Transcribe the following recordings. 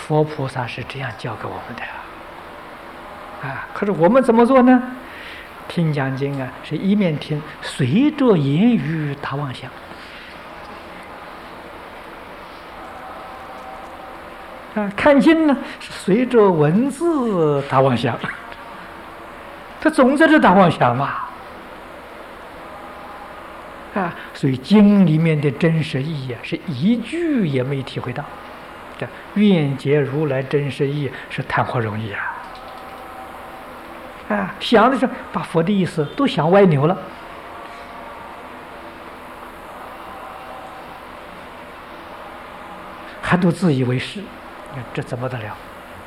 佛菩萨是这样教给我们的可是我们怎么做呢？听讲经是一面听，随着言语打妄想看经呢是随着文字打妄想，它总在这打妄想嘛所以经里面的真实意义是一句也没体会到。这愿解如来真实意是谈何容易想的是把佛的意思都想歪扭了，还都自以为是，这怎么得了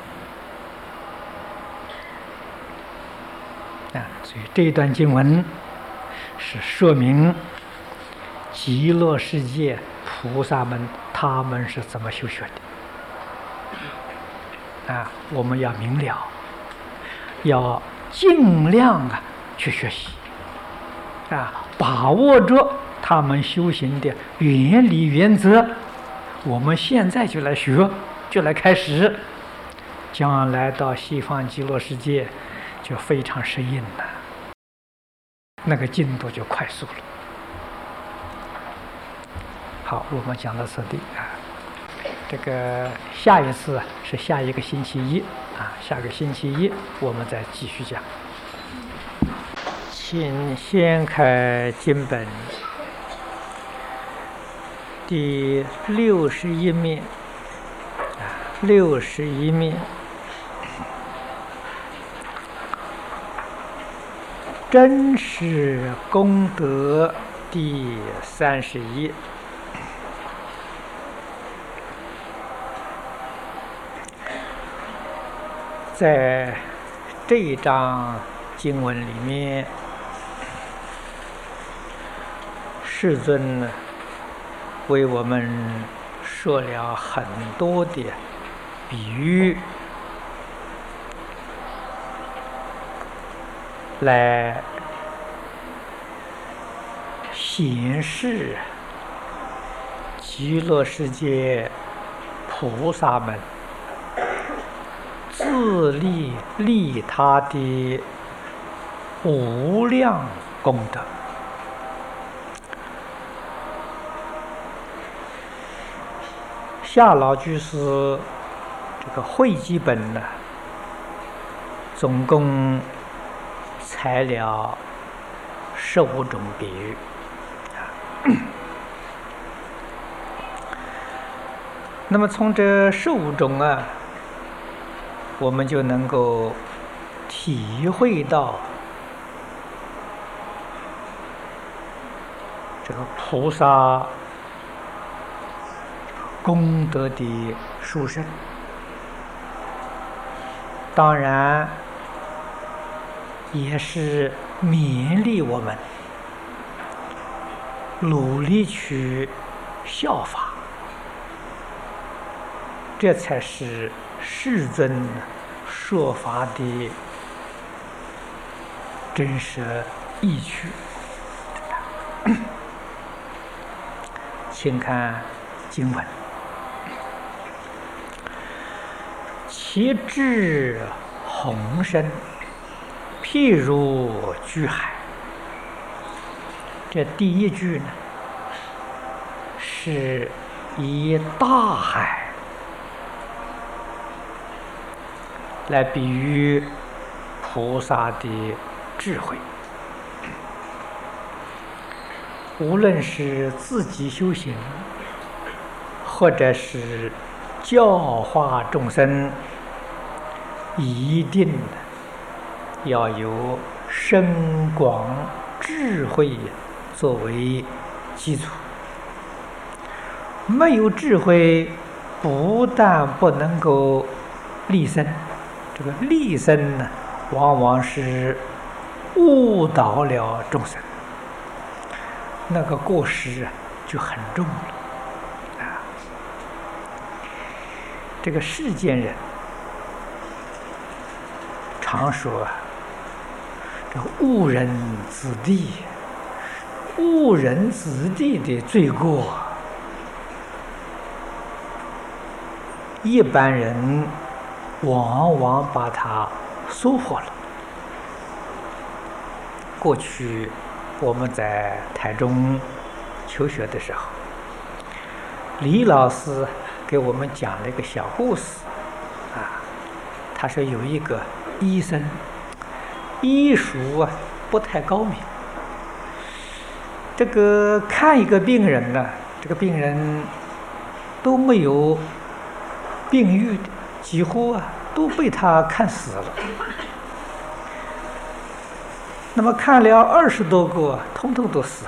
所以这一段经文是说明极乐世界菩萨们他们是怎么修学的我们要明了，要尽量去学习把握着他们修行的原理原则，我们现在就来学，就来开始，将来到西方极乐世界就非常适应了，那个进度就快速了。好，我们讲到此地这个下一次是下一个星期一下个星期一我们再继续讲。请先开经本第61面61面，真实功德第31。在这一章经文里面，世尊为我们说了很多的比喻，来显示极乐世界菩萨们自利利他的无量功德。夏老居士这个汇集本呢，总共采了15种比喻那么从这15种我们就能够体会到这个菩萨功德的殊胜。当然也是勉励我们努力去效法，这才是世尊说法的真实意趣。请看经文：其智宏深，譬如巨海。这第一句呢，是以大海来比喻菩萨的智慧。无论是自己修行，或者是教化众生，一定要有深广智慧作为基础。没有智慧，不但不能够利生，这个利生呢，往往是误导了众生，那个过失就很重了这个世间人常说这误人子弟，误人子弟的罪过一般人往往把它疏忽了。过去我们在台中求学的时候，李老师给我们讲了一个小故事啊。他说有一个医生，医术不太高明，这个看一个病人呢，这个病人都没有病愈的，几乎都被他看死了。那么看了20多个，通通都死了。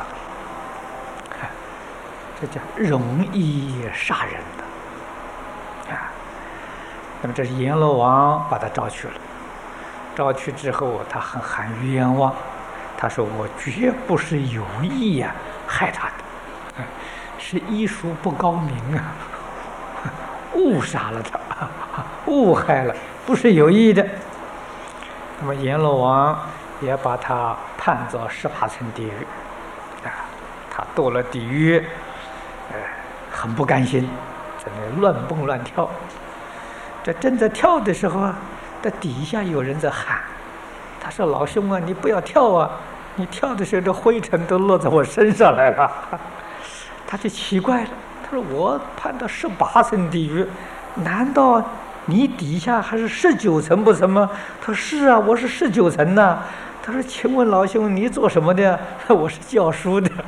这叫容易杀人的啊！那么这是阎罗王把他召去了，召去之后，他很喊冤枉，他说：“我绝不是有意害他的，是医术不高明误杀了他，误害了，不是有意的。”那么阎罗王也把他判作18层地狱他堕了地狱，很不甘心，在那乱蹦乱跳。这正在跳的时候这底下有人在喊，他说：“老兄你不要跳你跳的时候这灰尘都落在我身上来了。”他就奇怪了，他说：“我判到18层地狱，难道你底下还是19层不成吗？”他说：“是我是19层呢。”他说：“请问老兄，你做什么的？”我是教书的。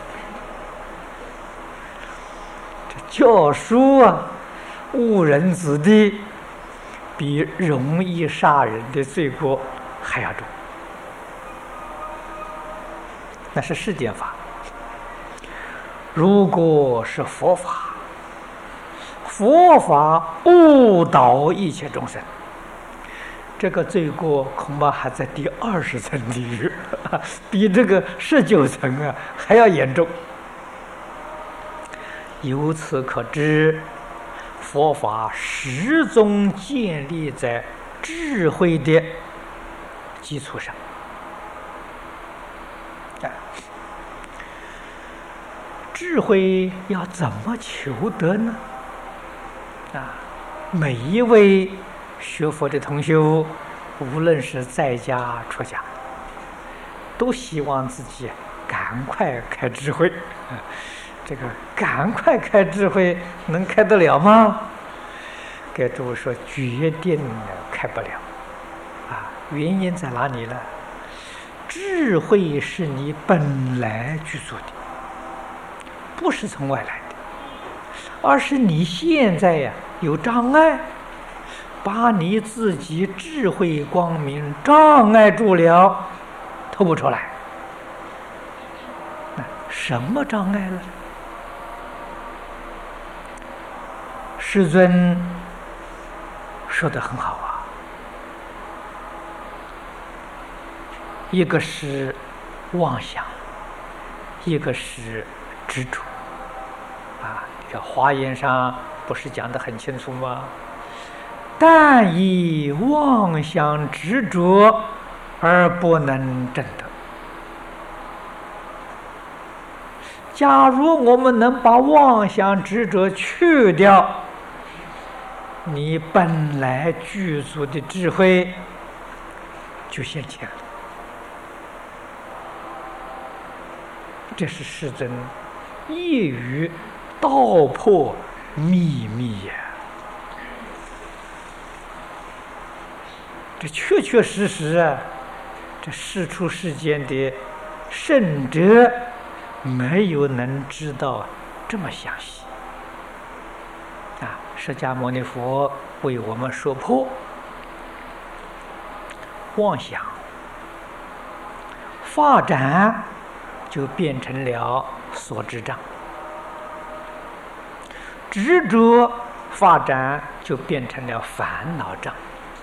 这教书误人子弟，比容易杀人的罪过还要重。那是世间法。如果是佛法，佛法误导一切众生，这个罪过恐怕还在第20层地狱，比这个19层还要严重。由此可知，佛法始终建立在智慧的基础上。智慧要怎么求得呢？每一位学佛的同修，无论是在家出家，都希望自己赶快开智慧。这个赶快开智慧能开得了吗？给诸位说，决定开不了原因在哪里呢？智慧是你本来具足的，不是从外来的，而是你现在有障碍，把你自己智慧光明障碍住了，透不出来。什么障碍呢？世尊说得很好一个是妄想，一个是执着这华严上不是讲得很清楚吗？但以妄想执着而不能证得。假如我们能把妄想执着去掉，你本来具足的智慧就现前了。这是世尊一语道破秘密这确确实实这世出世间的圣者没有能知道这么详细释迦牟尼佛为我们说破妄想发展就变成了所知障，执着发展就变成了烦恼障，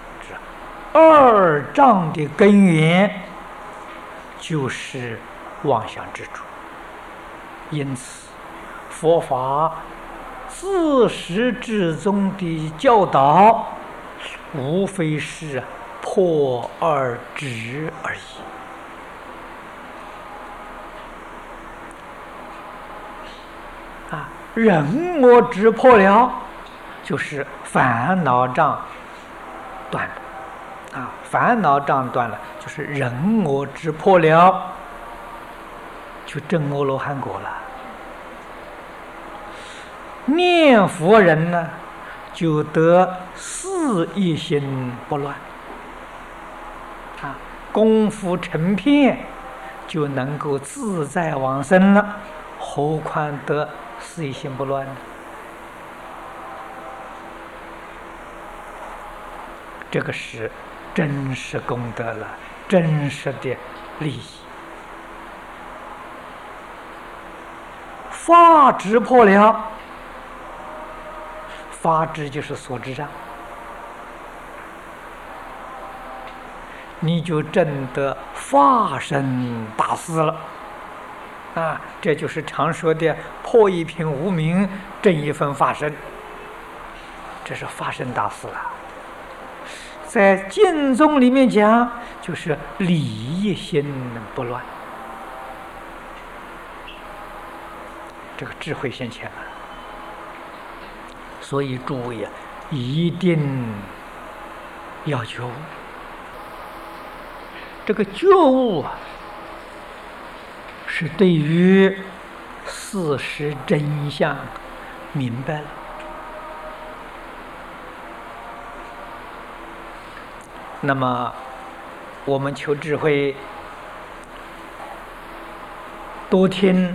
二障的根源就是妄想执着。因此佛法自始至终的教导无非是破二执而已人我执破了， 就是烦恼障断了。烦恼障断了，就是人我执破了，就证阿罗汉果了。念佛人呢，就得四一心不乱，功夫成片，就能够自在往生了，何况得四一心不乱呢？这个是真实功德了，真实的利益。法执破了，法执就是所知障，你就证得法身大事了。这就是常说的破一品无明，证一分法身，这是法身大事了。在经宗里面讲，就是理一心不乱，这个智慧现前了。所以诸位一定要觉悟。这个觉悟是对于事实真相明白了。那么我们求智慧，多听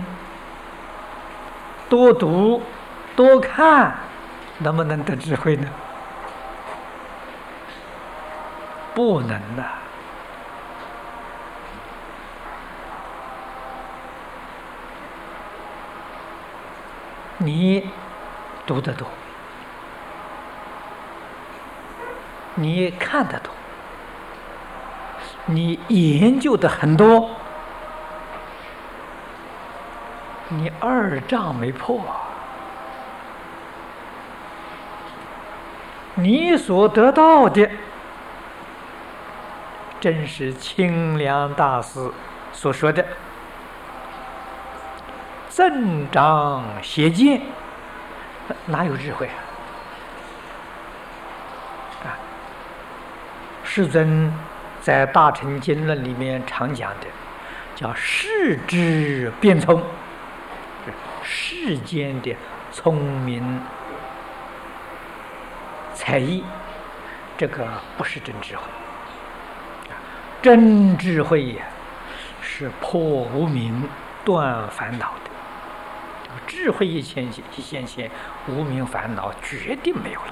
多读多看，能不能得智慧呢？不能的。你读得多，你看得多，你研究的很多，你二障没破，你所得到的正是清凉大师所说的增长邪见，哪有智慧世尊在《大乘经论》里面常讲的，叫世之变聪，世间的聪明才艺，这个不是真智慧。真智慧是破无明、断烦恼的。智慧一现前，无明烦恼决定没有了。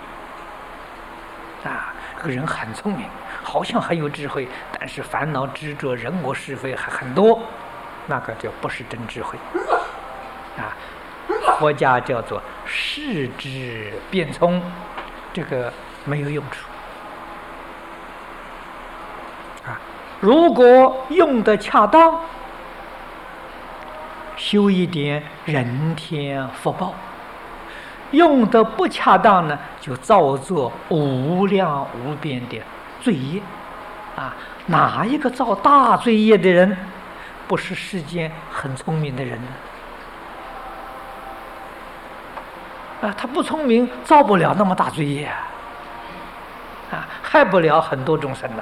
这个人很聪明，好像很有智慧，但是烦恼执着、人我是非还很多，那个就不是真智慧。佛家叫做世之变聪，这个没有用处。如果用得恰当，修一点人天福报；用得不恰当呢，就造作无量无边的罪业。哪一个造大罪业的人，不是世间很聪明的人呢？他不聪明，造不了那么大罪业害不了很多众生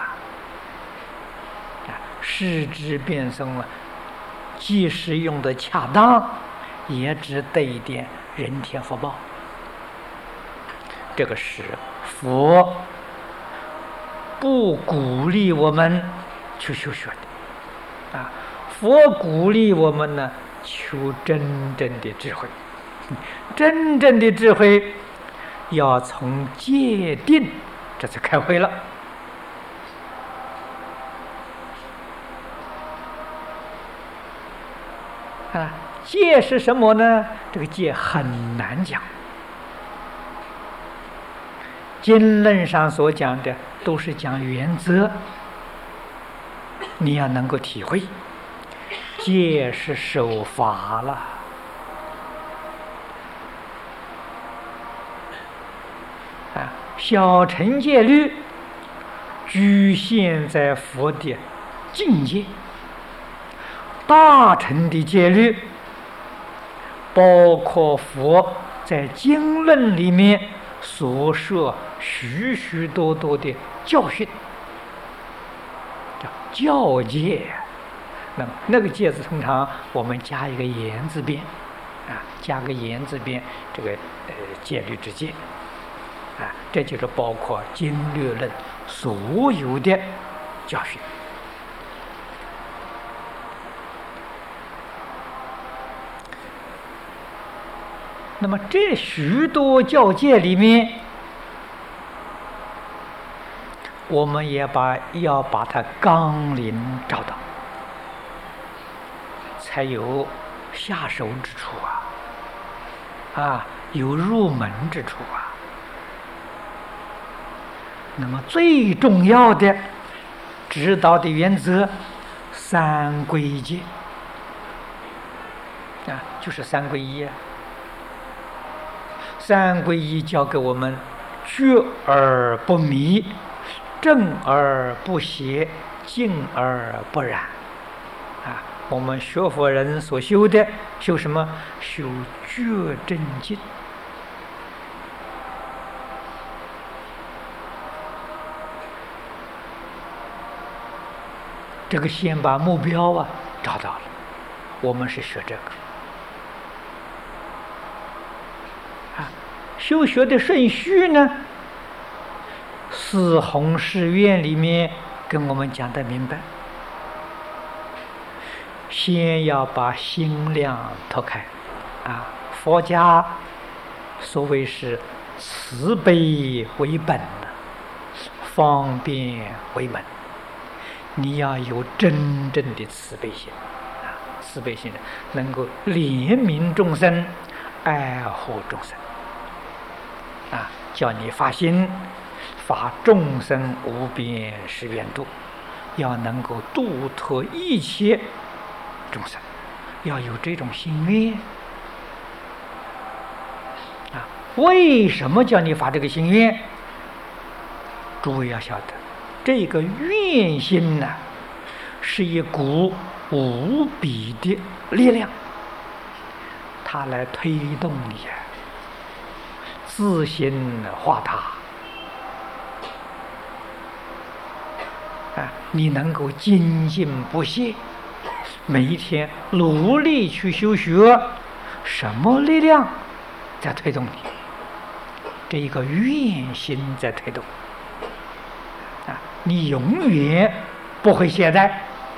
世之变聪即使用的恰当，也只得一点人天福报。这个是佛不鼓励我们去修学的佛鼓励我们呢，求真正的智慧。真正的智慧要从戒定这才开会了。戒是什么呢？这个戒很难讲。经论上所讲的都是讲原则，你要能够体会。戒是守法了。小乘戒律局限在佛的境界，大乘的戒律包括佛在经论里面所设许许多多的教训，叫教戒。那么那个戒字通常我们加一个言字边，加个言字边，这个戒律之戒，这就是包括经略论所有的教训。那么这许多教戒里面，我们也要把它纲领找到，才有下手之处有入门之处那么最重要的指导的原则，三皈戒就是三皈依三皈依教给我们觉而不迷，正而不邪，静而不染我们学佛人所修的，修什么？修觉正静。这个先把目标找到了，我们是学这个修学的顺序呢，四弘誓愿里面跟我们讲得明白，先要把心量拓开佛家所谓是慈悲为本方便为门，你要有真正的慈悲心慈悲心能够怜悯众生，爱护众生叫你发心发众生无边誓愿度，要能够度脱一切众生，要有这种心愿为什么叫你发这个心愿？诸位要晓得，这个愿心是一股无比的力量，它来推动你自心化他你能够精进不懈，每一天努力去修学，什么力量在推动你？这一个愿心在推动你永远不会懈怠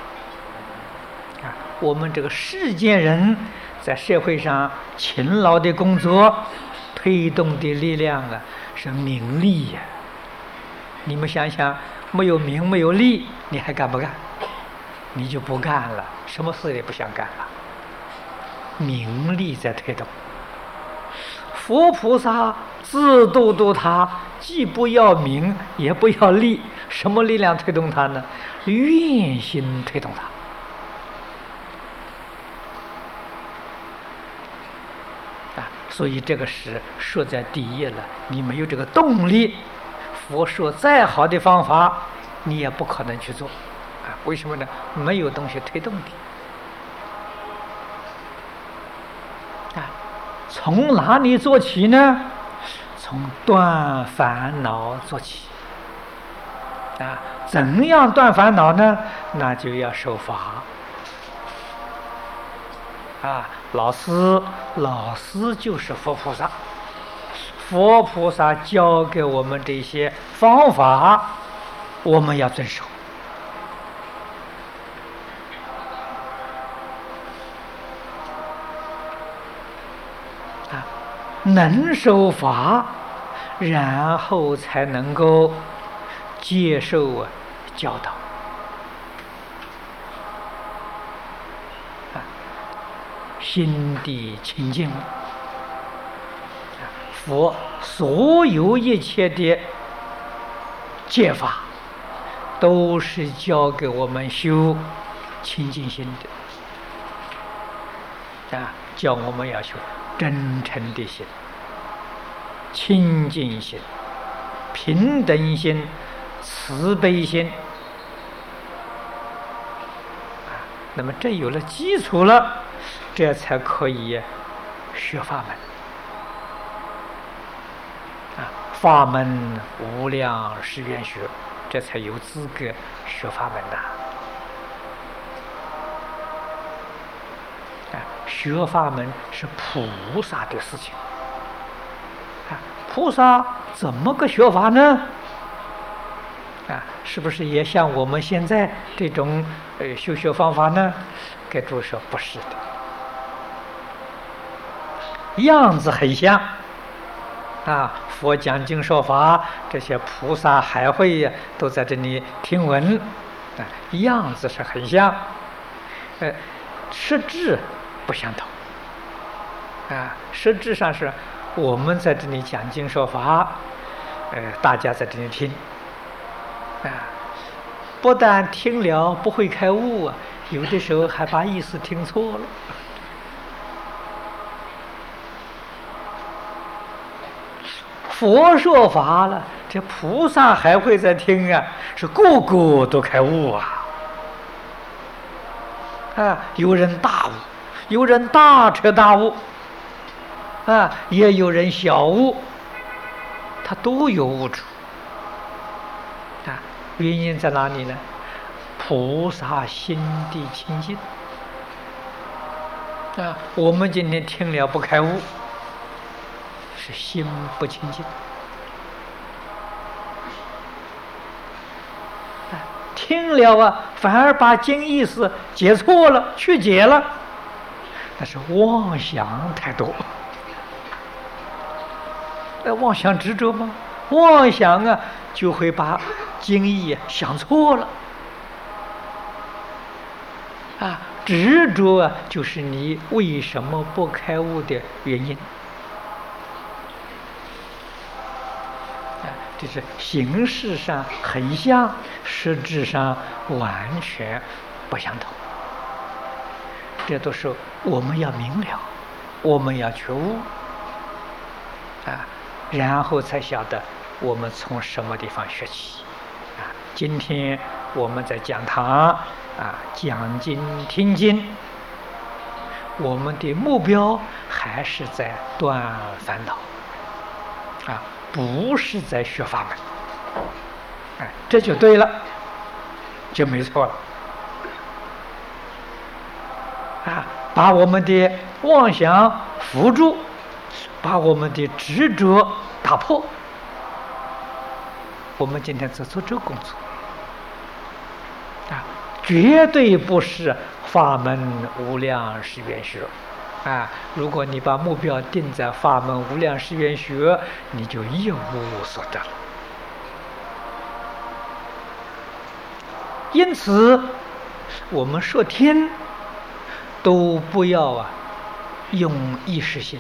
我们这个世间人在社会上勤劳的工作，推动的力量是名利你们想想，没有名没有利，你还干不干？你就不干了，什么事也不想干了。名利在推动，佛菩萨自度他，既不要名也不要利，什么力量推动他呢？愿心推动他所以这个是说在第一了，你没有这个动力，佛说再好的方法你也不可能去做为什么呢？没有东西推动你从哪里做起呢？从断烦恼做起怎样断烦恼呢？那就要受法老师就是佛菩萨，佛菩萨教给我们这些方法，我们要遵守能守法，然后才能够接受教导心地清净佛所有一切的戒法都是教给我们修清净心的叫我们要修真诚的心、清净心、平等心、慈悲心那么这有了基础了，这才可以学法门法门无量誓愿学，这才有资格学法门呐。学法门是菩萨的事情。菩萨怎么个学法呢？是不是也像我们现在这种修学方法呢？给诸位说不是的，样子很像。佛讲经说法，这些菩萨海会呀，都在这里听闻，样子是很像，实质不相同。实质上是我们在这里讲经说法，大家在这里听，不但听了不会开悟啊，有的时候还把意思听错了。佛说法了，这菩萨还会在听啊，是个个都开悟啊！有人大悟，有人大彻大悟，也有人小悟，他都有悟处。原因在哪里呢？菩萨心地清净。我们今天听了不开悟，是心不清净。听了反而把经意思解错了，曲解了，那是妄想太多。妄想执着吗？妄想就会把经义想错了。执着就是你为什么不开悟的原因。就是形式上很像，实质上完全不相同。这都是我们要明了，我们要觉悟然后才晓得我们从什么地方学起。今天我们在讲堂讲经听经，我们的目标还是在断烦恼不是在学法门。这就对了，就没错了。把我们的妄想扶住，把我们的执着打破。我们今天在做这个工作绝对不是法门无量誓愿学如果你把目标定在法门无量誓愿学，你就一无所得了。因此我们说听都不要用意识心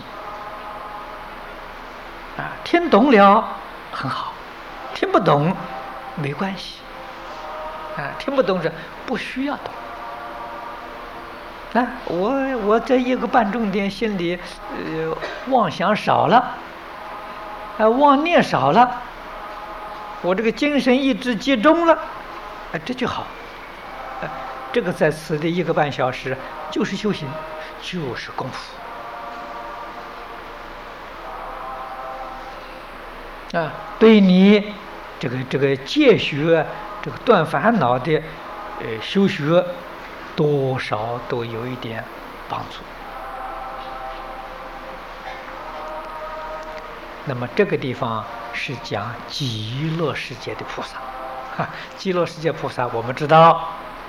听懂了很好，听不懂没关系听不懂是不需要懂。我这一个半重点心里妄想少了妄念少了，我这个精神意志集中了这就好这个在此的1个半小时就是修行，就是功夫对你这个戒学，这个断烦恼的修学多少都有一点帮助。那么这个地方是讲极乐世界的菩萨极乐世界菩萨我们知道，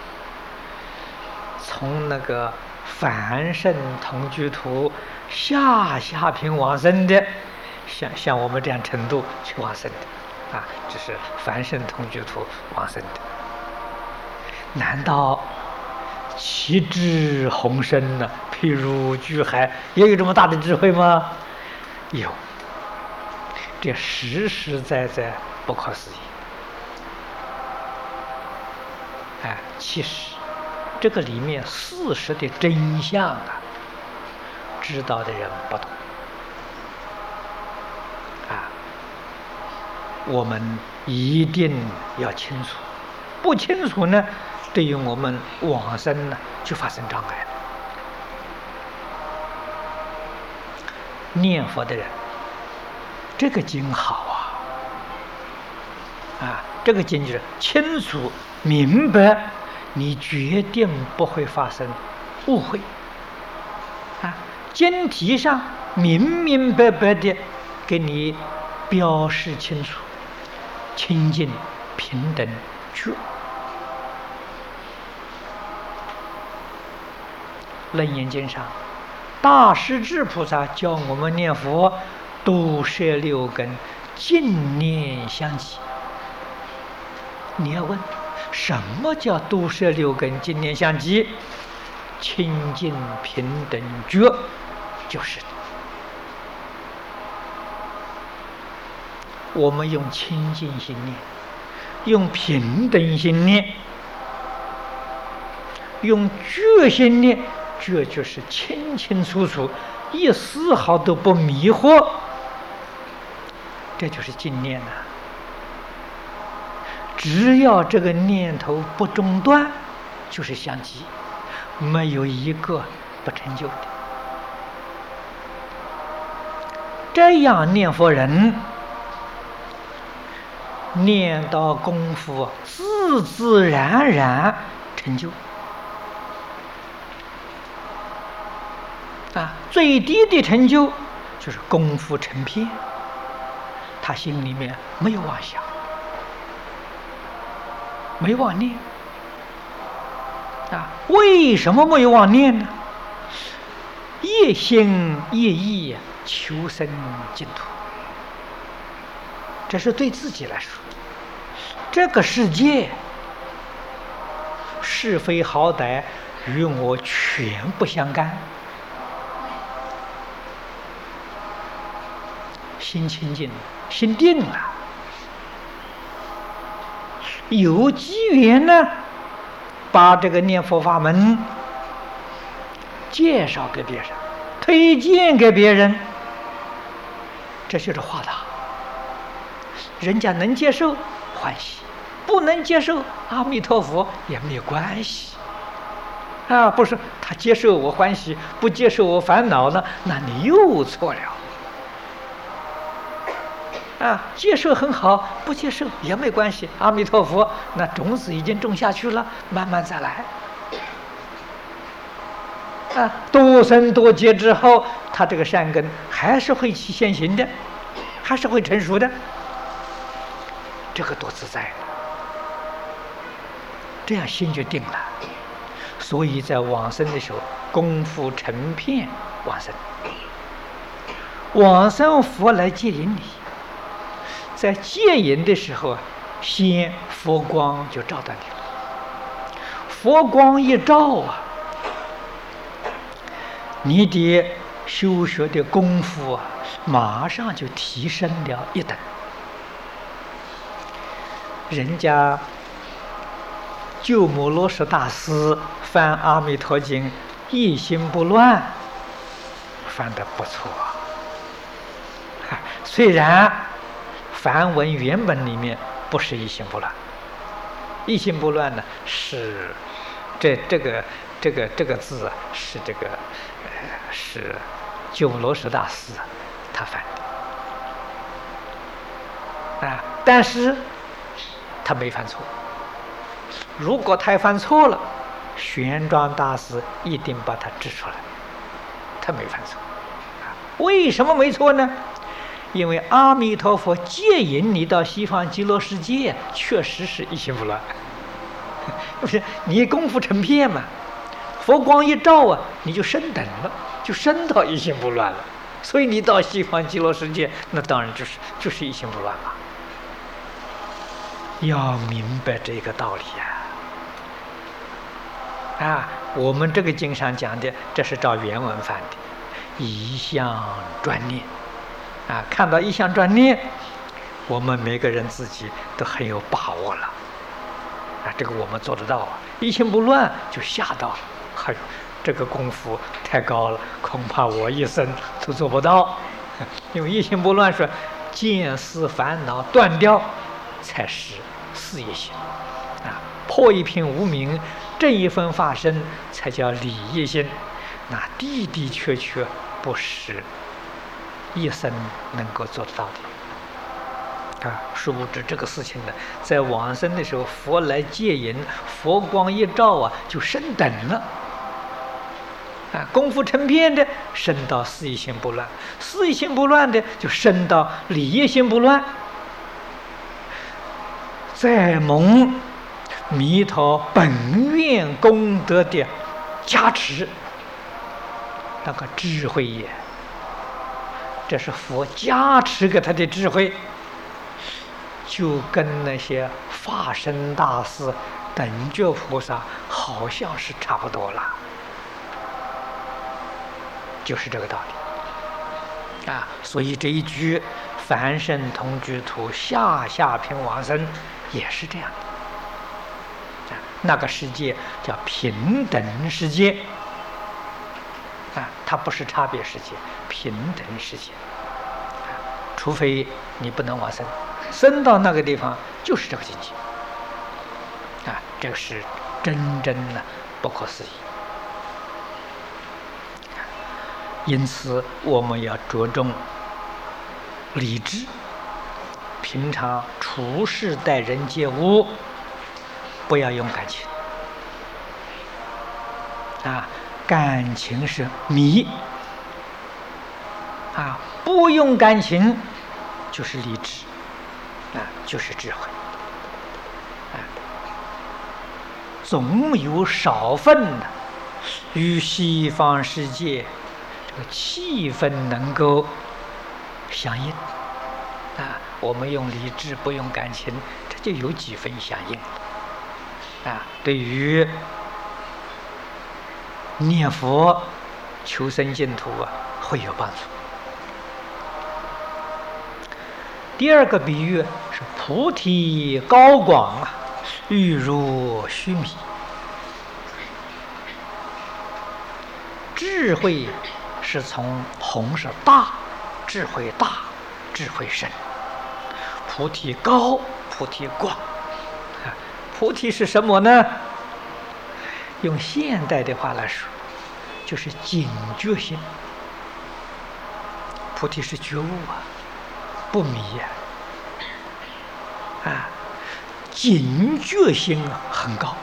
从那个凡圣同居土下品往生的，像我们这样程度去往生的这是凡圣同居土往生的。难道其智宏深呢？譬如巨海，也有这么大的智慧吗？有，这实实在在不可思议。其实这个里面事实的真相知道的人不多我们一定要清楚，不清楚呢，对于我们往生呢就发生障碍了。念佛的人，这个经好这个经就是清楚明白，你决定不会发生误会。经题上明明白白的给你标示清楚，清净平等觉。楞严经上，大势至菩萨教我们念佛，都摄六根，净念相继。你要问，什么叫都摄六根，净念相继？清净平等觉就是的。我们用清净心念，用平等心念，用觉心念，觉就是清清楚楚，一丝毫都不迷惑，这就是净念呐。只要这个念头不中断，就是相继，没有一个不成就的。这样念佛人，念到功夫自自然然成就。最低的成就就是功夫成片，他心里面没有妄想，没妄念。为什么没有妄念呢？一心一意求生净土，这是对自己来说。这个世界是非好歹与我全不相干，心清净，心定了，有机缘呢，把这个念佛法门介绍给别人，推荐给别人，这就是化大。人家能接受欢喜，不能接受阿弥陀佛也没有关系。不是他接受我欢喜，不接受我烦恼呢，那你又错了。接受很好，不接受也没关系。阿弥陀佛，那种子已经种下去了，慢慢再来。多生多劫之后，他这个善根还是会起现行的，还是会成熟的。这个多自在，这样心就定了。所以在往生的时候，功夫成片往生，往生佛来接引你。在接引的时候，先佛光就照到你了。佛光一照你的修学的功夫马上就提升了一等。人家鸠摩罗什大师翻《阿弥陀经》，一心不乱，翻得不错。虽然梵文原本里面不是一心不乱，一心不乱呢是这个字是是鸠摩罗什大师他翻的但是他没犯错。如果他犯错了，玄奘大师一定把他指出来，他没犯错。为什么没错呢？因为阿弥陀佛接引你到西方极乐世界，确实是一心不乱，不是你功夫成片嘛？佛光一照你就升等了，就升到一心不乱了。所以你到西方极乐世界，那当然就是一心不乱嘛。要明白这个道理我们这个经上讲的，这是照原文翻的，一向专念。看到一向专念，我们每个人自己都很有把握了。这个我们做得到一心不乱就吓到了。这个功夫太高了，恐怕我一生都做不到。因为一心不乱说，见思烦恼断掉，才是事业心破一片无明，正一分法身，才叫理业心。那的的确确不是一生能够做得到殊不知这个事情呢，在往生的时候，佛来接引，佛光一照啊，就升等了。功夫成片的升到四意心不乱，四意心不乱的就升到理业心不乱。再蒙弥陀本愿功德的加持，那个智慧也，这是佛加持给他的智慧，就跟那些法身大士、等觉菩萨好像是差不多了，就是这个道理啊。所以这一句“凡圣同居土，下下品往生”也是这样的。那个世界叫平等世界啊，它不是差别世界，平等世界。除非你不能往生，生到那个地方就是这个境界啊，这个是真正的不可思议。因此，我们要着重理智，平常处事待人接物，不要用感情啊，感情是迷啊，不用感情就是理智啊，就是智慧啊。总有少分的与西方世界这个气氛能够相应啊，我们用理智不用感情，这就有几分相应啊。对于念佛求生净土啊，会有帮助。第二个比喻是菩提高广啊，玉如须弥。智慧是从弘是大，智慧大，智慧深。菩提高，菩提广。菩提是什么呢？用现代的话来说，就是警觉心。菩提是觉悟啊，不迷啊，警觉心很高。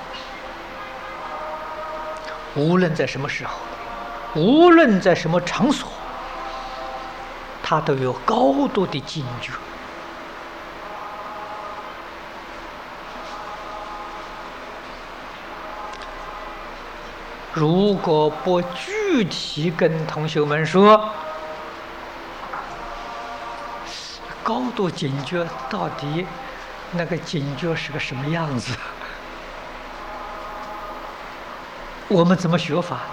无论在什么时候，无论在什么场所，他都有高度的警觉。如果不具体跟同学们说，高度警觉到底那个警觉是个什么样子，我们怎么学法？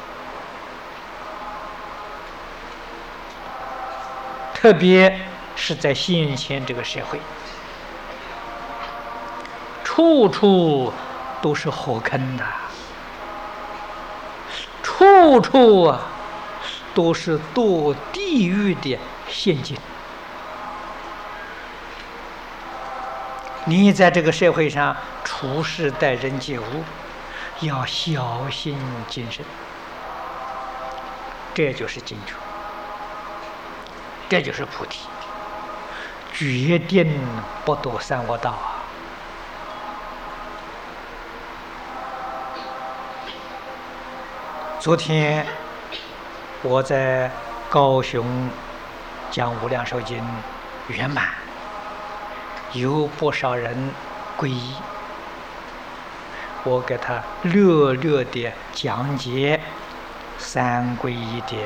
特别是在现前这个社会，处处都是火坑的，处处啊都是堕地狱的陷阱。你在这个社会上处事待人接物，要小心谨慎，这就是警觉，这就是菩提，决定不堕三恶道啊！昨天我在高雄讲《无量寿经》圆满，有不少人皈依，我给他略略的讲解三皈依的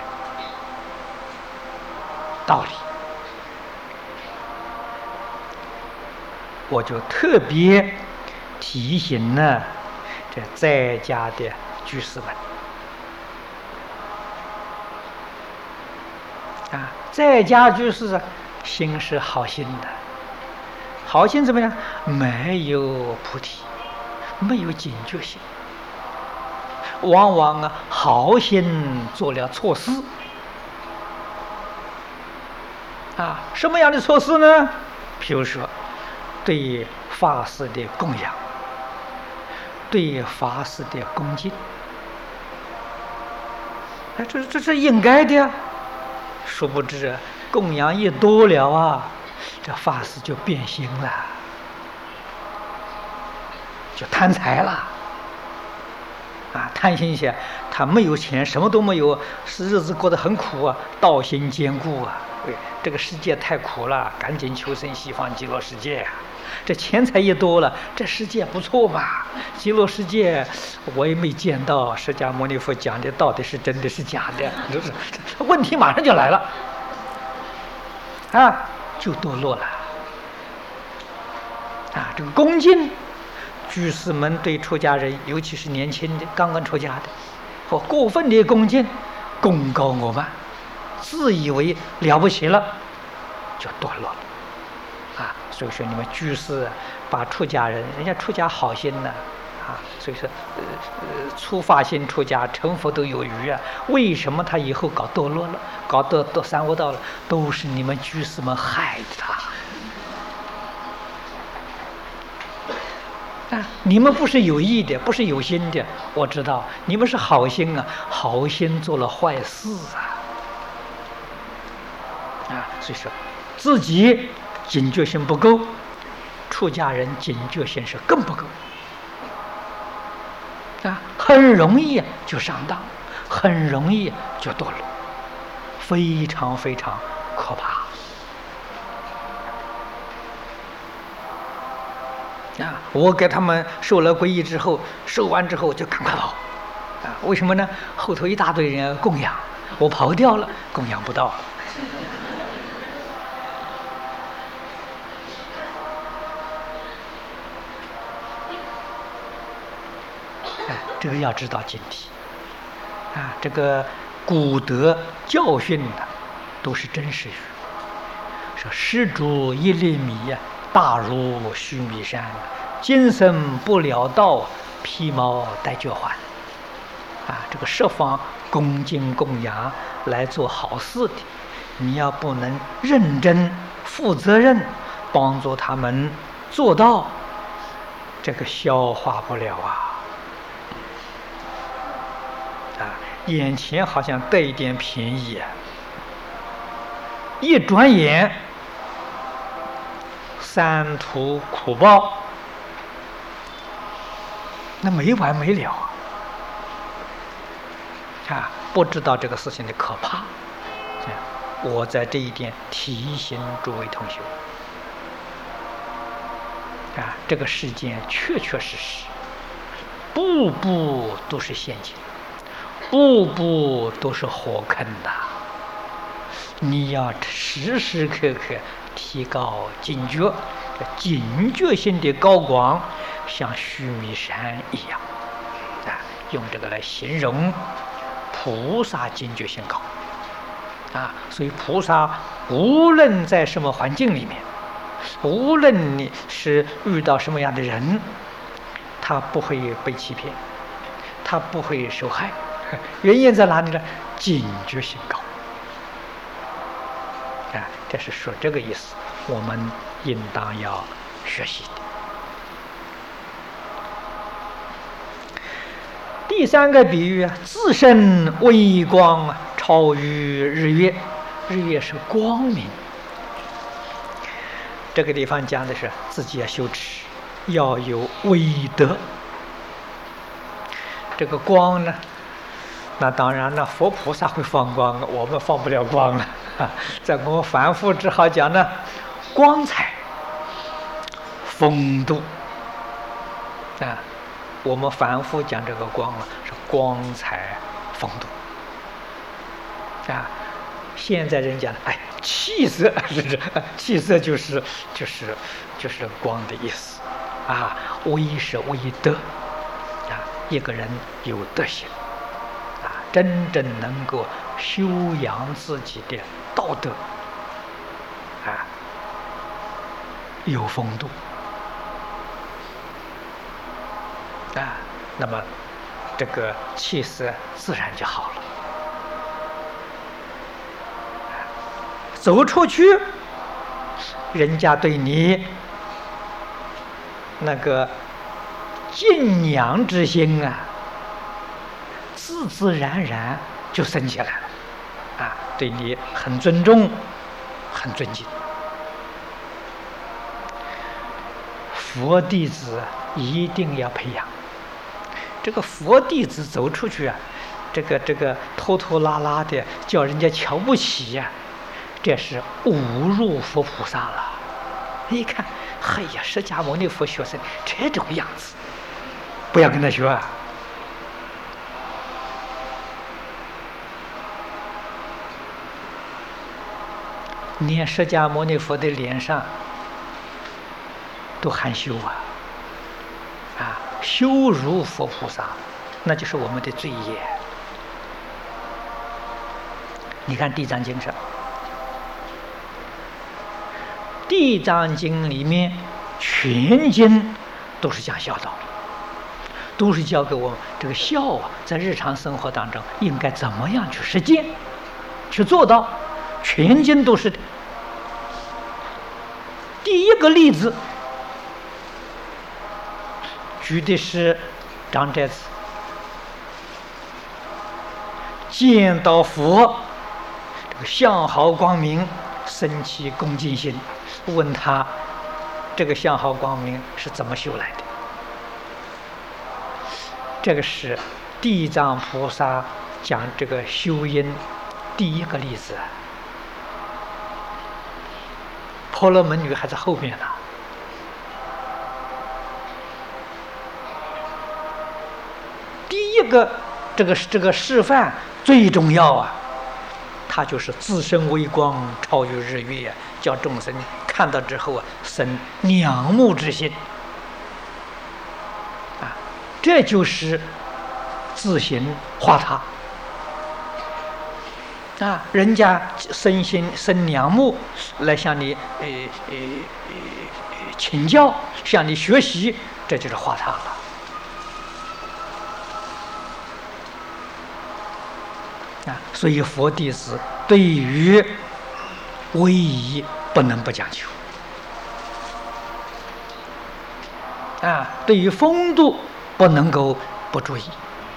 道理，我就特别提醒了这在家的居士们啊，在家居士心是好心的，好心怎么样？没有菩提，没有警觉性，往往好心做了错事啊。什么样的错事呢？譬如说，对法师的供养，对法师的恭敬，这是应该的呀。殊不知供养一多了啊， 这法师就变心了，就贪财了。贪心些，他没有钱，什么都没有，是日子过得很苦啊，道心坚固啊。这个世界太苦了，赶紧求生西方极乐世界啊！这钱财一多了，这世界不错嘛。极乐世界我也没见到，释迦牟尼佛讲的到底是真的是假的？就是问题马上就来了，就堕落了。这个恭敬，居士们对出家人，尤其是年轻的刚刚出家的，或过分的恭敬，功高我慢，自以为了不起了，就堕落了。所以说你们居士把出家人，人家出家好心呢，所以说初发心出家成佛都有余啊。为什么他以后搞堕落了，搞到三恶道了，都是你们居士们害的他。你们不是有意的，不是有心的，我知道你们是好心啊，好心做了坏事所以说自己警觉性不够，出家人警觉性是更不够很容易就上当，很容易就堕落，非常非常可怕我给他们受了皈依之后，受完之后就赶快跑为什么呢？后头一大堆人供养，我跑掉了，供养不到了。这个要知道警惕这个古德教训的都是真实语，说施主一粒米大如须弥山，今生不了道，披毛戴脚环这个设方恭敬供养来做好事的，你要不能认真负责任帮助他们做到，这个消化不了眼前好像得一点便宜一转眼三途苦报，那没完没了不知道这个事情的可怕。我在这一点提醒诸位同学这个世间确确实实步步都是陷阱，步步都是火坑你要时时刻刻提高警觉，警觉性的高广像须弥山一样用这个来形容菩萨警觉性高所以菩萨无论在什么环境里面，无论你是遇到什么样的人，他不会被欺骗，他不会受害。原因在哪里呢？警觉性高这是说这个意思，我们应当要学习的。第三个比喻自身微光超于日月，日月是光明。这个地方讲的是自己要修持，要有威德。这个光呢，那当然了，佛菩萨会放光，我们放不了光了在我们凡夫只好讲呢，光彩风度我们凡夫讲这个光是光彩风度现在人讲气色是气色就是光的意思威是威德一个人有德行真正能够修养自己的道德有风度那么这个气色自然就好了。走出去，人家对你那个敬仰之心自自然然就升起来了对你很尊重很尊敬佛弟子一定要培养。这个佛弟子走出去啊，这个拖拖拉拉的，叫人家瞧不起呀，这是侮辱佛菩萨了。一看，哎呀，释迦牟尼佛学生这种样子，不要跟他学啊！连释迦牟尼佛的脸上都含羞啊！羞辱佛菩萨，那就是我们的罪业。你看《地藏经》上，《地藏经》里面全经都是讲孝道，都是教给我们这个孝啊，在日常生活当中应该怎么样去实践、去做到。全经都是第一个例子，举的是张斋子见到佛，这个相好光明，生起恭敬心，问他这个相好光明是怎么修来的？这个是地藏菩萨讲这个修因第一个例子。婆罗门女还在后面呢。第一个这个示范最重要啊，它就是自身微光，超越日月，叫众生看到之后啊，生仰慕之心啊，这就是自行化他。啊，人家生心生仰慕来向你请教，向你学习，这就是化他了。啊，所以佛弟子对于威仪不能不讲究，啊，对于风度不能够不注意。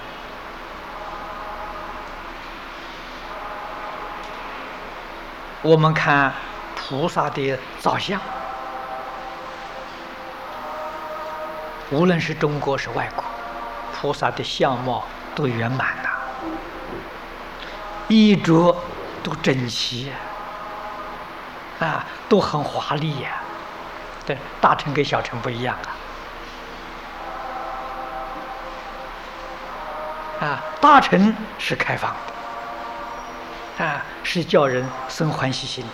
我们看菩萨的造像，无论是中国是外国，菩萨的相貌都圆满呐，衣着都整齐啊，都很华丽呀。对，大乘跟小乘不一样啊，大乘是开放的。啊，是叫人生欢喜心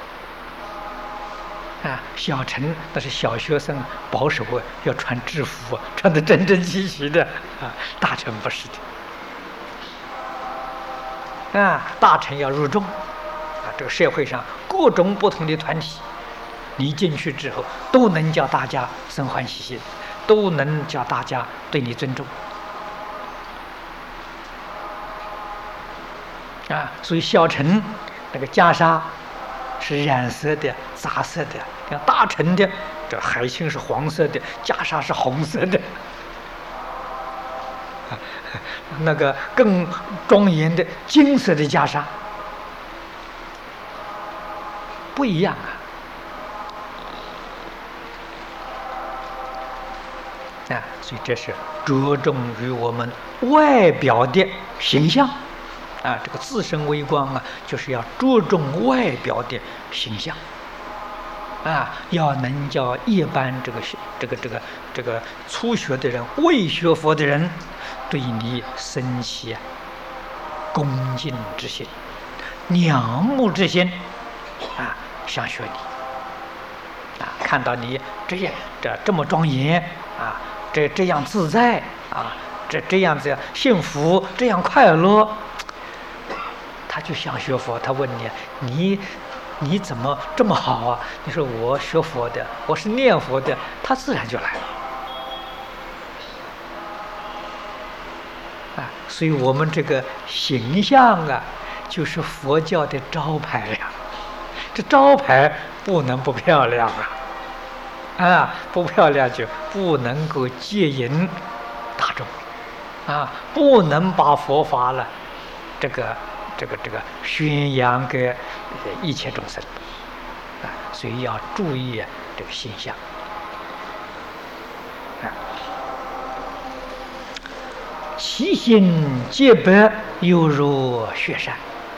的。啊，小乘那是小学生保守啊，要穿制服啊，穿得整整齐齐的啊。大乘不是的。啊，大乘要入众啊，这个社会上各种不同的团体，你进去之后，都能叫大家生欢喜心，都能叫大家对你尊重。啊，所以小乘那个袈裟是染色的、杂色的，像大乘的这海青是黄色的，袈裟是红色的。那个更庄严的金色的袈裟不一样啊！所以这是着重于我们外表的形象。啊，这个自身微光啊，就是要着重外表的形象，啊，要能叫一般这个初学的人、未学佛的人，对你生起恭敬之心、仰慕之心，啊，想学你，啊，看到你这么庄严啊，这样自在啊，这样子幸福，这样快乐。他就想学佛，他问你怎么这么好啊？你说我学佛的，我是念佛的，他自然就来了。啊，所以我们这个形象啊，就是佛教的招牌呀。这招牌不能不漂亮啊，不漂亮就不能够接引大众，啊，不能把佛法了这个宣扬给一切众生啊，所以要注意这个形象其心洁白，犹如雪山。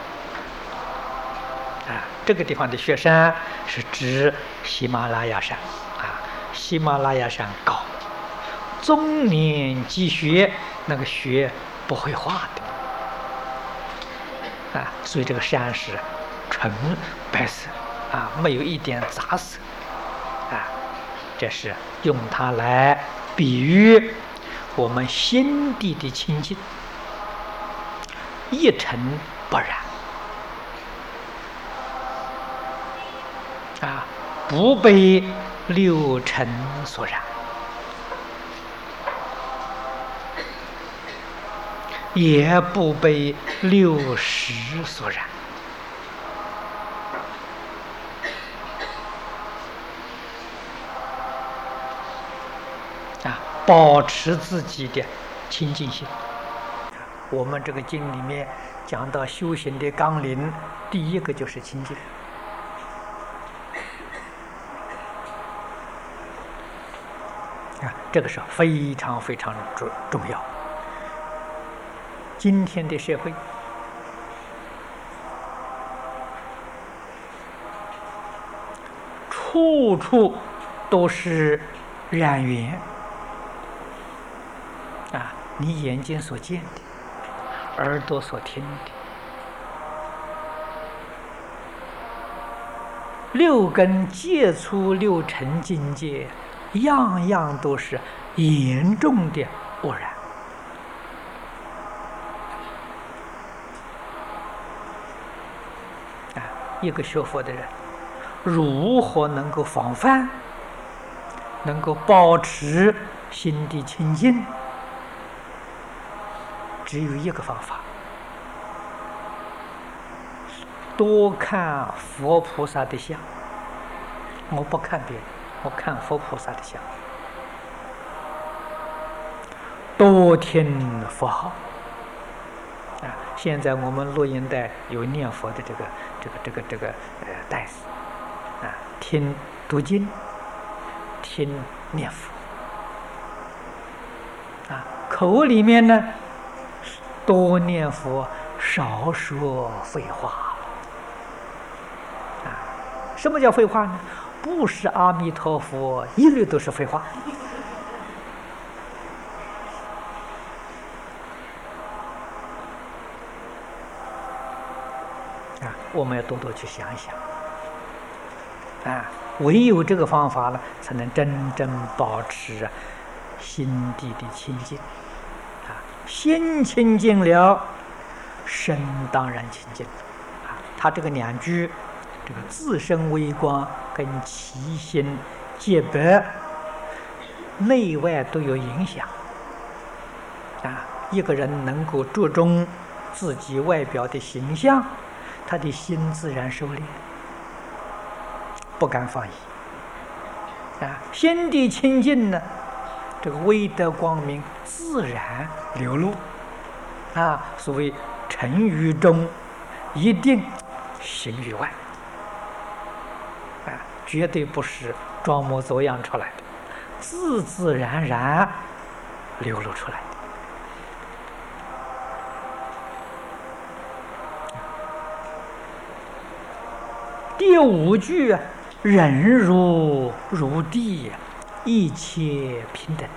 这个地方的雪山是指喜马拉雅山喜马拉雅山高，终年积雪，那个雪不会化的所以这个山是纯白色没有一点杂色这是用它来比喻我们心地的清净，一尘不染不被六尘所染，也不被六识所染保持自己的清净心。我们这个经里面讲到修行的纲领，第一个就是清净这个是非常非常重要。今天的社会处处都是染缘你眼睛所见的，耳朵所听的，六根接触六尘境界，样样都是严重的污染一个学佛的人如何能够防范，能够保持心地清净，只有一个方法，多看佛菩萨的像。我不看别人，我看佛菩萨的像。多听佛号现在我们录音带有念佛的这个带子听读经，听念佛口里面呢多念佛，少说废话什么叫废话呢？不是阿弥陀佛，一律都是废话我们要多多去想一想唯有这个方法呢，才能真正保持心地的清净心清净了，身当然清净他这个两句，这个自身微光跟其心洁白，内外都有影响一个人能够注重自己外表的形象，他的心自然收敛，不敢放逸心地清净呢，这个威德光明自然流露所谓成于中，一定行于外绝对不是装模作样出来的，自自然然流露出来的第五句忍辱如地，一切平等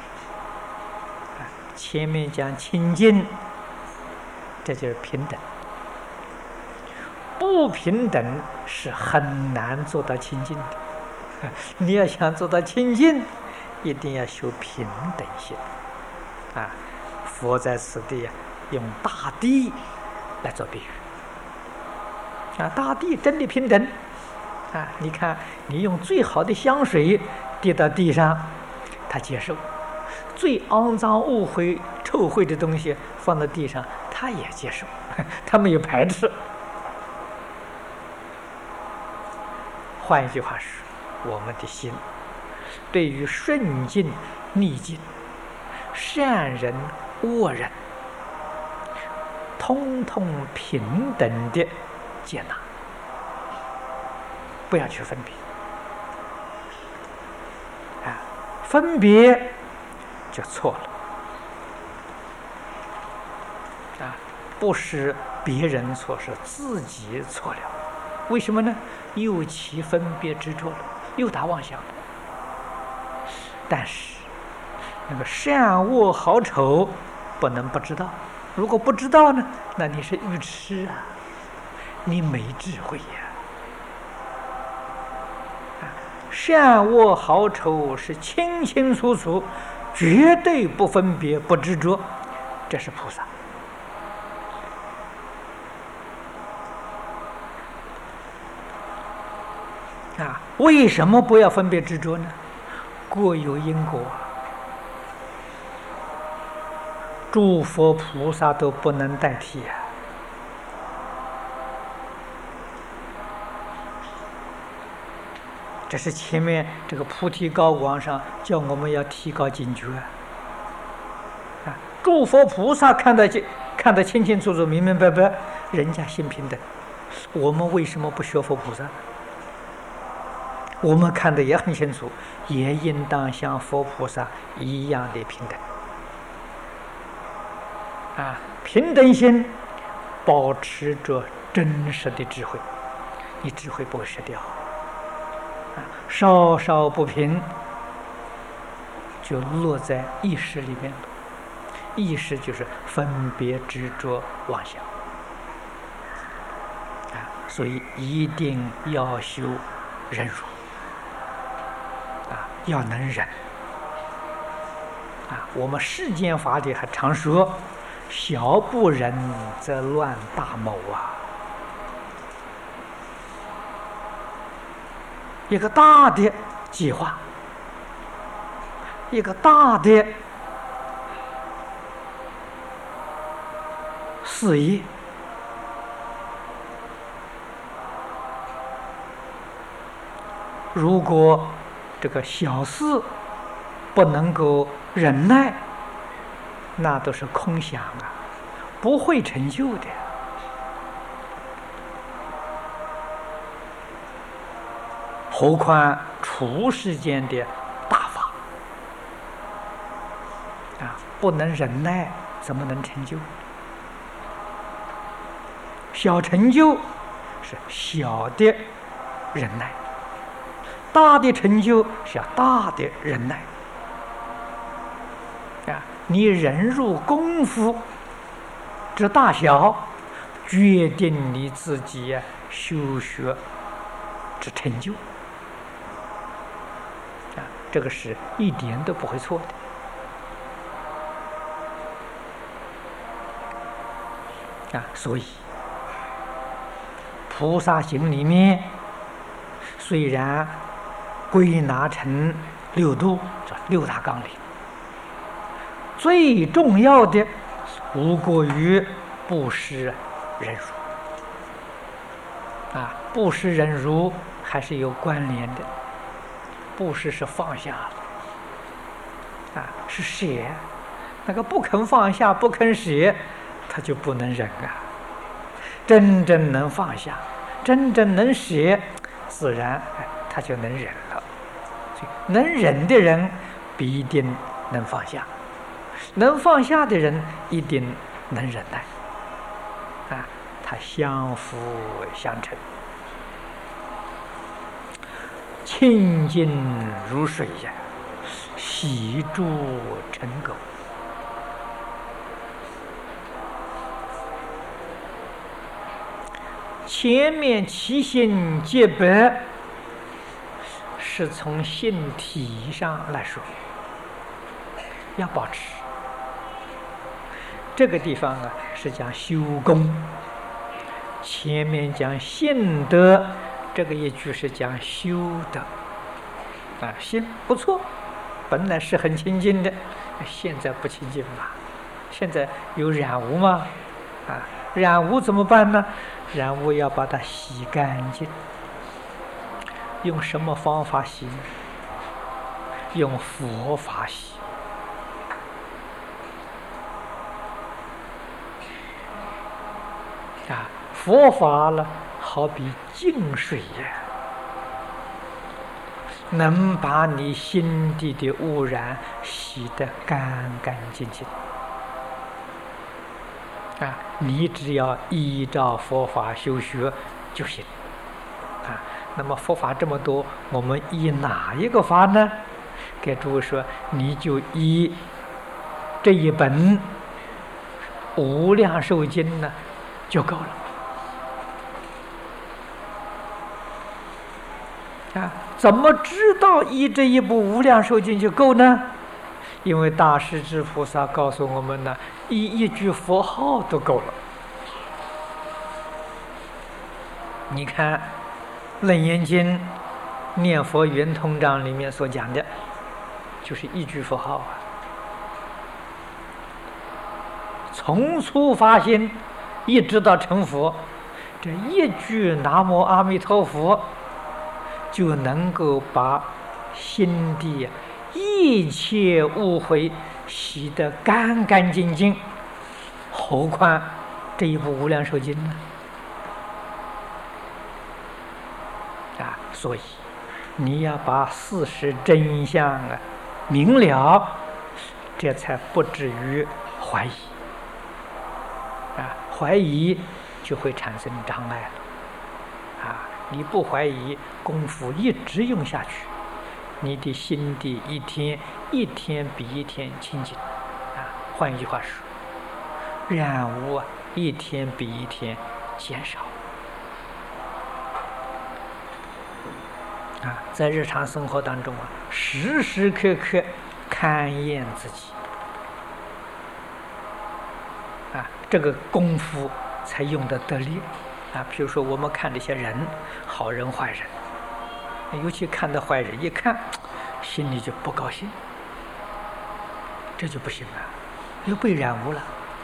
前面讲清净，这就是平等，不平等是很难做到清净的你要想做到清净，一定要修平等心佛在此地用大地来做比喻大地真的平等你看你用最好的香水滴到地上，他接受；最肮脏污秽臭秽的东西放到地上，他也接受，他没有排斥。换一句话说，我们的心对于顺境逆境、善人恶人，通通平等的接纳，不要去分别分别就错了啊！不是别人错，是自己错了。为什么呢？又起分别执着了，又打妄想了。但是那个善恶好丑不能不知道，如果不知道呢，那你是愚痴啊，你没智慧呀。善恶好丑是清清楚楚，绝对不分别不执着，这是菩萨。为什么不要分别执着呢？各有因果，诸佛菩萨都不能代替呀。这是前面这个菩提高广上叫我们要提高警觉啊！诸佛菩萨看得清清楚楚、明明白白，人家心平等，我们为什么不学佛菩萨？我们看得也很清楚，也应当像佛菩萨一样的平等啊！平等心，保持着真实的智慧，你智慧不会失掉。稍稍不平，就落在意识里面了。意识就是分别执着妄想所以一定要修忍辱要能忍我们世间法里还常说，小不忍则乱大谋一个大的计划，一个大的事业，如果这个小事不能够忍耐，那都是空想不会成就的。何况出世间的大法不能忍耐，怎么能成就？小成就是小的忍耐，大的成就是要大的忍耐你忍辱功夫之大小，决定你自己修学之成就这个是一点都不会错的所以菩萨行里面虽然归纳成六度，六大纲领，最重要的无过于布施忍辱布施忍辱还是有关联的。布施是放下了是舍，那个不肯放下不肯舍，他就不能忍真正能放下，真正能舍，自然他就能忍了。所以能忍的人必定能放下，能放下的人一定能忍耐它相辅相成。清净如水洗诸尘垢。前面七心戒白是从性体上来说，要保持。这个地方是讲修功，前面讲性德，这个一句是讲修德心不错，本来是很清净的，现在不清净了，现在有染污吗？染污怎么办呢？染污要把它洗干净。用什么方法洗？用佛法洗。佛法了，好比净水能把你心地的污染洗得干干净净。你只要依照佛法修学就行。那么佛法这么多，我们依哪一个法呢？给诸位说，你就依这一本《无量寿经》呢，就够了。怎么知道依这一部《无量寿经》就够呢？因为大势至菩萨告诉我们呢，依一句佛号都够了。你看《楞严经》念佛圆通章里面所讲的，就是一句佛号从初发心一直到成佛，这一句南无阿弥陀佛就能够把心地一切污秽洗得干干净净，何况这一部《无量寿经》呢？所以你要把事实真相明了，这才不至于怀疑。怀疑就会产生障碍了。你不怀疑，功夫一直用下去，你的心地一天一天比一天清净。换一句话说，染污一天比一天减少。在日常生活当中时时刻刻勘验自己。这个功夫才用得得力。比如说我们看这些人，好人坏人，尤其看到坏人，一看心里就不高兴，这就不行了，又被染污了。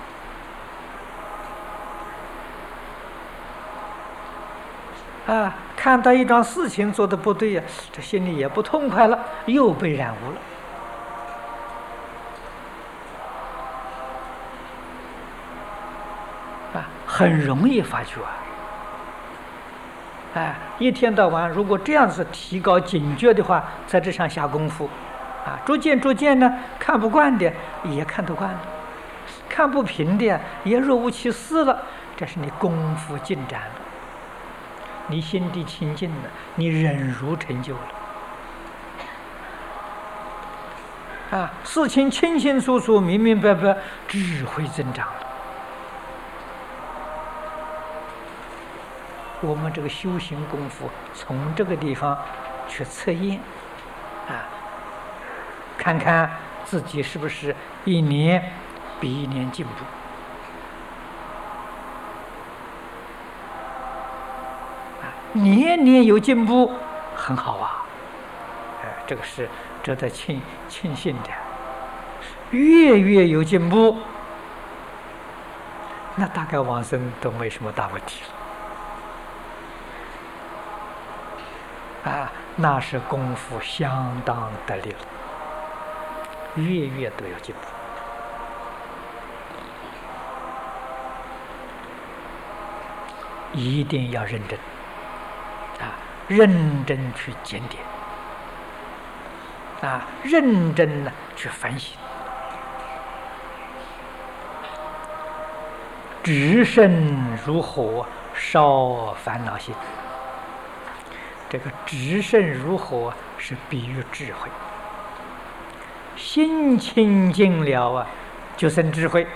看到一桩事情做得不对呀，这心里也不痛快了，又被染污了。很容易发觉一天到晚如果这样子提高警觉的话，在这上下功夫逐渐呢，看不惯的也看得惯了，看不平的也若无其事了，这是你功夫进展了，你心地清净了，你忍辱成就了。事情清清楚楚、明明白白，智慧增长了。我们这个修行功夫从这个地方去测验看看自己是不是一年比一年进步。年年有进步，很好这个是值得庆幸的。月有进步，那大概往生都没什么大问题了。那是功夫相当得力了，月都有进步。一定要认真认真去检点认真的去反省。直身如火，烧烦恼心。这个直身如火是比喻智慧，心清净了就生智慧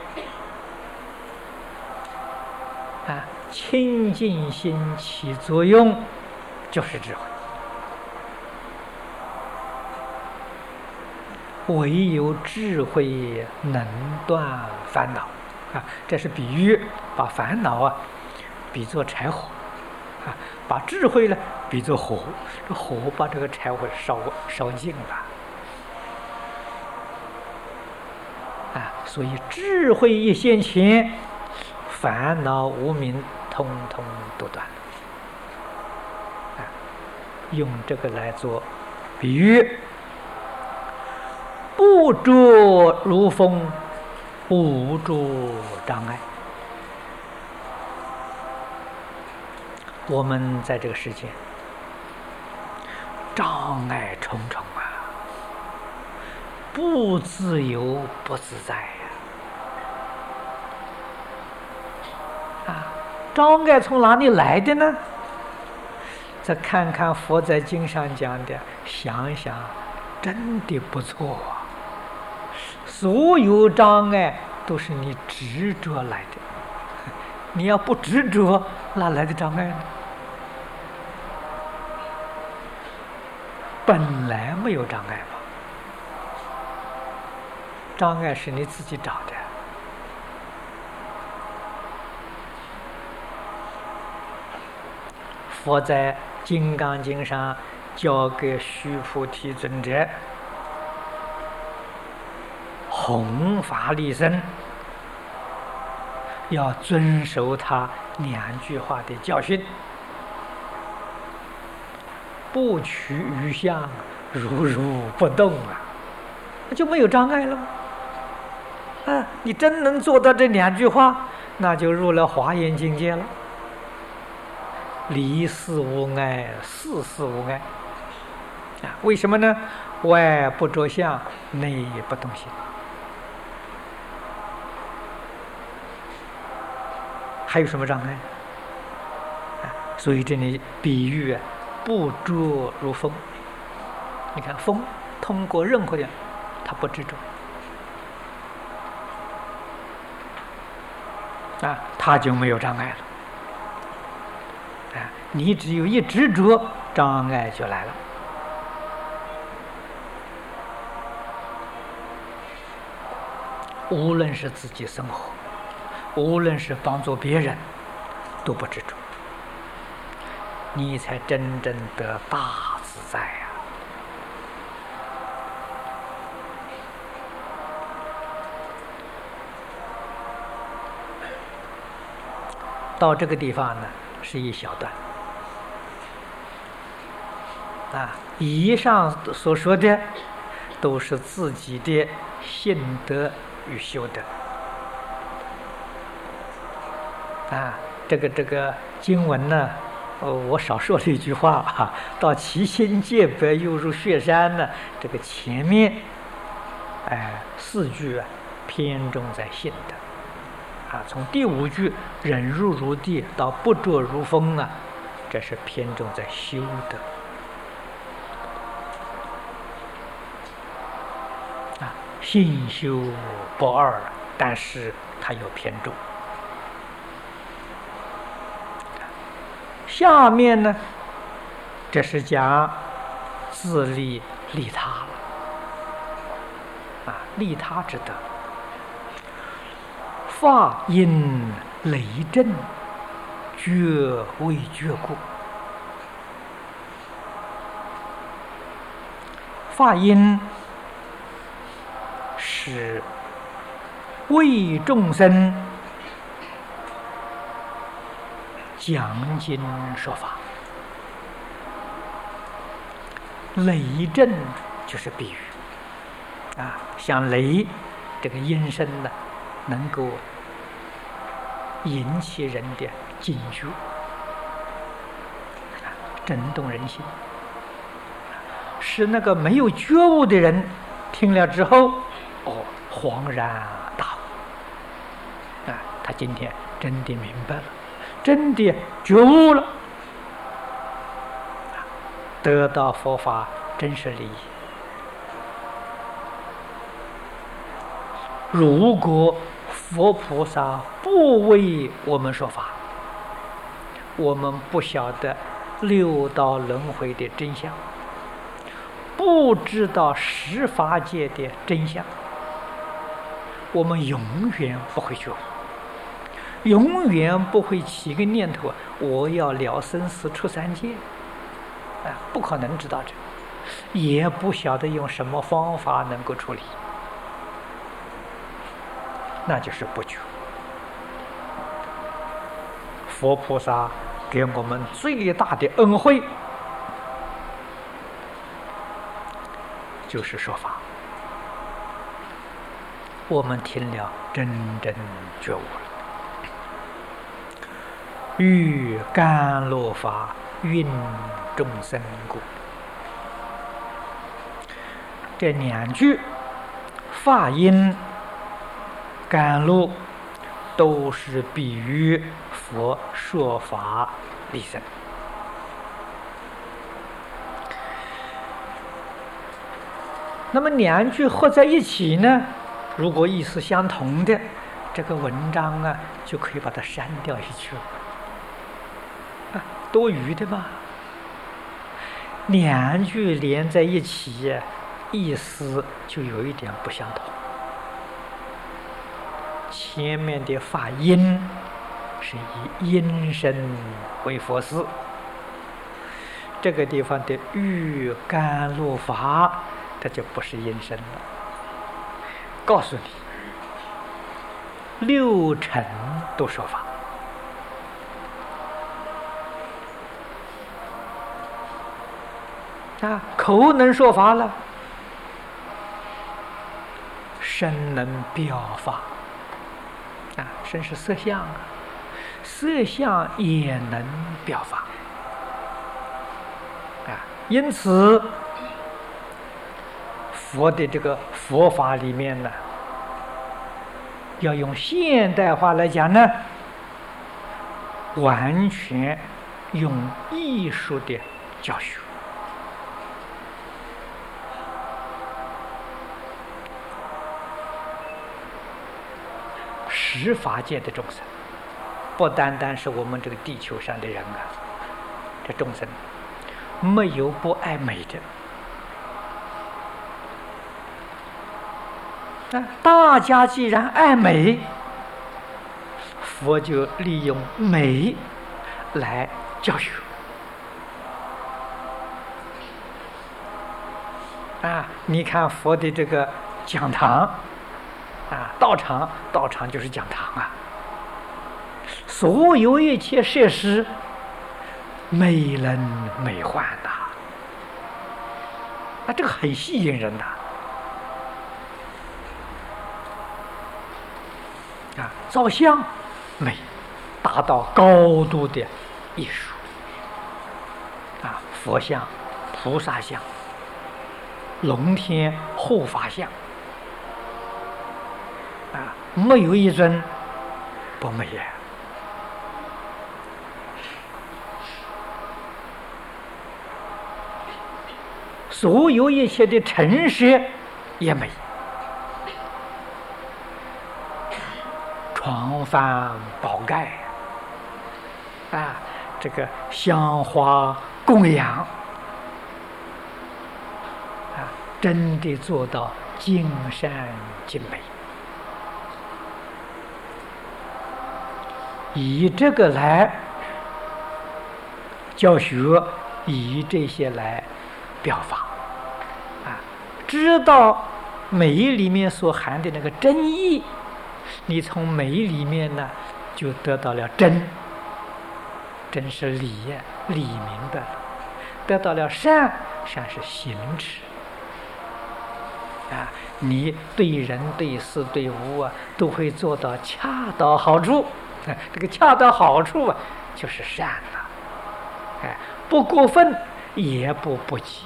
清净心起作用就是智慧。唯有智慧能断烦恼这是比喻，把烦恼比作柴火把智慧呢比作火，这火把这个柴火烧尽了所以智慧一现前，烦恼无明通通都断用这个来做比喻，不着如风，无诸障碍。我们在这个世界障碍重重啊，不自由不自在呀！障碍从哪里来的呢？再看看佛在经上讲的，想一想，真的不错啊！所有障碍都是你执着来的，你要不执着，哪来的障碍呢？本来没有障碍嘛，障碍是你自己找的。佛在《金刚经》上教给须菩提尊者弘法利生，要遵守他2句话的教训：不取于相，如如不动啊，那就没有障碍了吗？啊，你真能做到这2句话，那就入了华严境界了。离事无碍，事事无碍啊！为什么呢？外不着相，内不动心。还有什么障碍？所以这里比喻不着如风。你看风通过任何的，它不执着啊，它就没有障碍了。你只有一执着，障碍就来了。无论是自己生活，无论是帮助别人，都不执着，你才真正得大自在呀！到这个地方呢，是一小段。以上所说的都是自己的信德与修德这个经文呢，我少说了一句话到其心戒白，又如雪山呢。这个前面4句偏重在信德从第5句忍辱如地到不着如风这是偏重在修德信修不二，但是它有偏重。下面呢，这是讲自利利他了利他之德。法因雷震，觉为觉故。法因是为众生讲经说法，雷震就是比喻像雷这个音声呢，能够引起人的警觉震动人心，使那个没有觉悟的人听了之后恍然大悟他今天真的明白了，真的觉悟了得到佛法真实利益。如果佛菩萨不为我们说法，我们不晓得六道轮回的真相，不知道十法界的真相，我们永远不会觉悟，永远不会起个念头我要了生死出三界不可能知道这，也不晓得用什么方法能够处理，那就是不觉。佛菩萨给我们最大的恩惠就是说法，我们听了真正觉悟了。欲甘露法，运众生故。 这两句法音、甘露都是比喻佛说法利生。那么两句合在一起呢，如果意思相同的，这个文章啊就可以把它删掉一句了，多余的嘛。两句连在一起，意思就有一点不相同。前面的法音是以音声为佛事，这个地方的欲甘露法，它就不是音声了。告诉你，6尘都说法。口能说法了，身能表法。身是色相，色相也能表法。因此佛的这个佛法里面呢，要用现代话来讲呢，完全用艺术的教学。十法界的众生，不单单是我们这个地球上的人这众生没有不爱美的。大家既然爱美，佛就利用美来教学。你看佛的这个讲堂。道场就是讲堂所有一切设施美轮美奂这个很吸引人造像美，达到高度的艺术佛像、菩萨像、龙天护法像没有一尊不美所有一切的陈设也美，床幡宝盖这个香花供养真的做到尽善尽美。以这个来教学，以这些来表法知道美里面所含的那个真意，你从美里面呢就得到了真是理明白了，得到了善是行持你对人对事对物都会做到恰到好处。这个恰到好处就是善了，不过分也不不及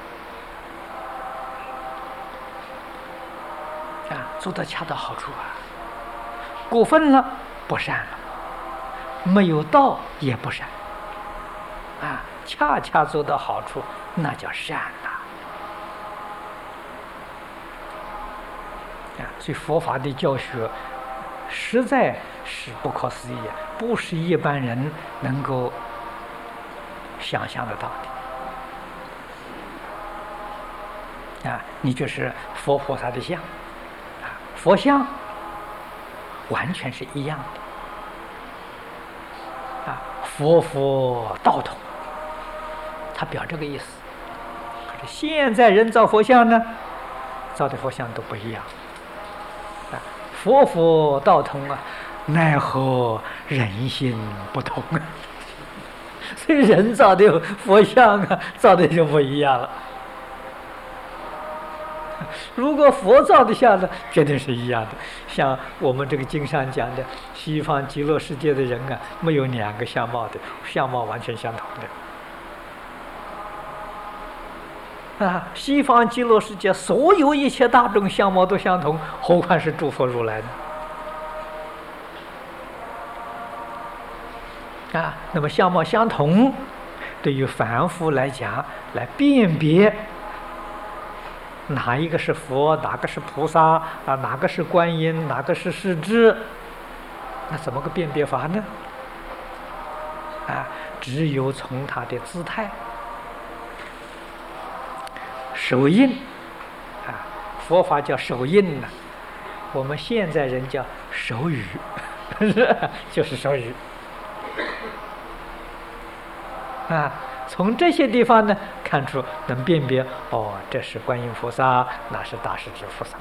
做到恰到好处过分了不善了，没有道也不善恰恰做到好处，那叫善所以佛法的教学实在是不可思议不是一般人能够想象得到的你就是佛菩萨的像佛像完全是一样的佛道同，他表这个意思。可是现在人造佛像呢，造的佛像都不一样佛道同奈何人心不同所以人造的佛像造的就不一样了。如果佛造的像呢，绝对是一样的。像我们这个经上讲的，西方极乐世界的人没有2个相貌的，相貌完全相同的西方极乐世界所有一切大众相貌都相同，何况是诸佛如来呢？那么相貌相同，对于凡夫来讲，来辨别哪一个是佛，哪个是菩萨哪个是观音，哪个是世智，那怎么个辨别法呢？只有从他的姿态、手印佛法叫手印呢，我们现在人叫手语，就是手语从这些地方呢看出能辨别，这是观音菩萨，那是大势至菩萨。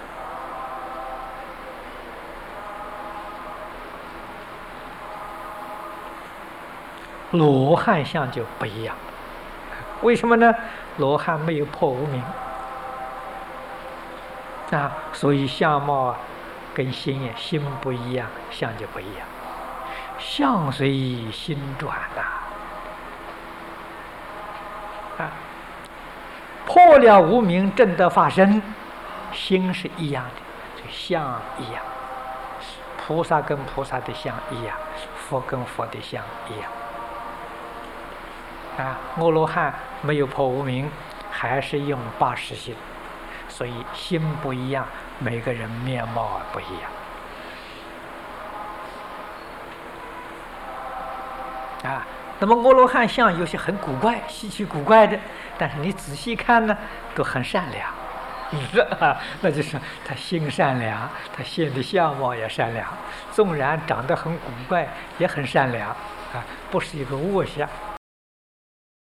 罗汉相就不一样，为什么呢？罗汉没有破无明所以相貌跟心不一样，相就不一样。相随心转破了无明，正得法身，心是一样的，就相一样，菩萨跟菩萨的相一样，佛跟佛的相一样阿罗汉没有破无明，还是用80心，所以心不一样，每个人面貌不一样那么阿罗汉相有些很古怪、稀奇古怪的，但是你仔细看呢，都很善良那就是他心善良，他现的相貌也善良，纵然长得很古怪，也很善良不是一个恶相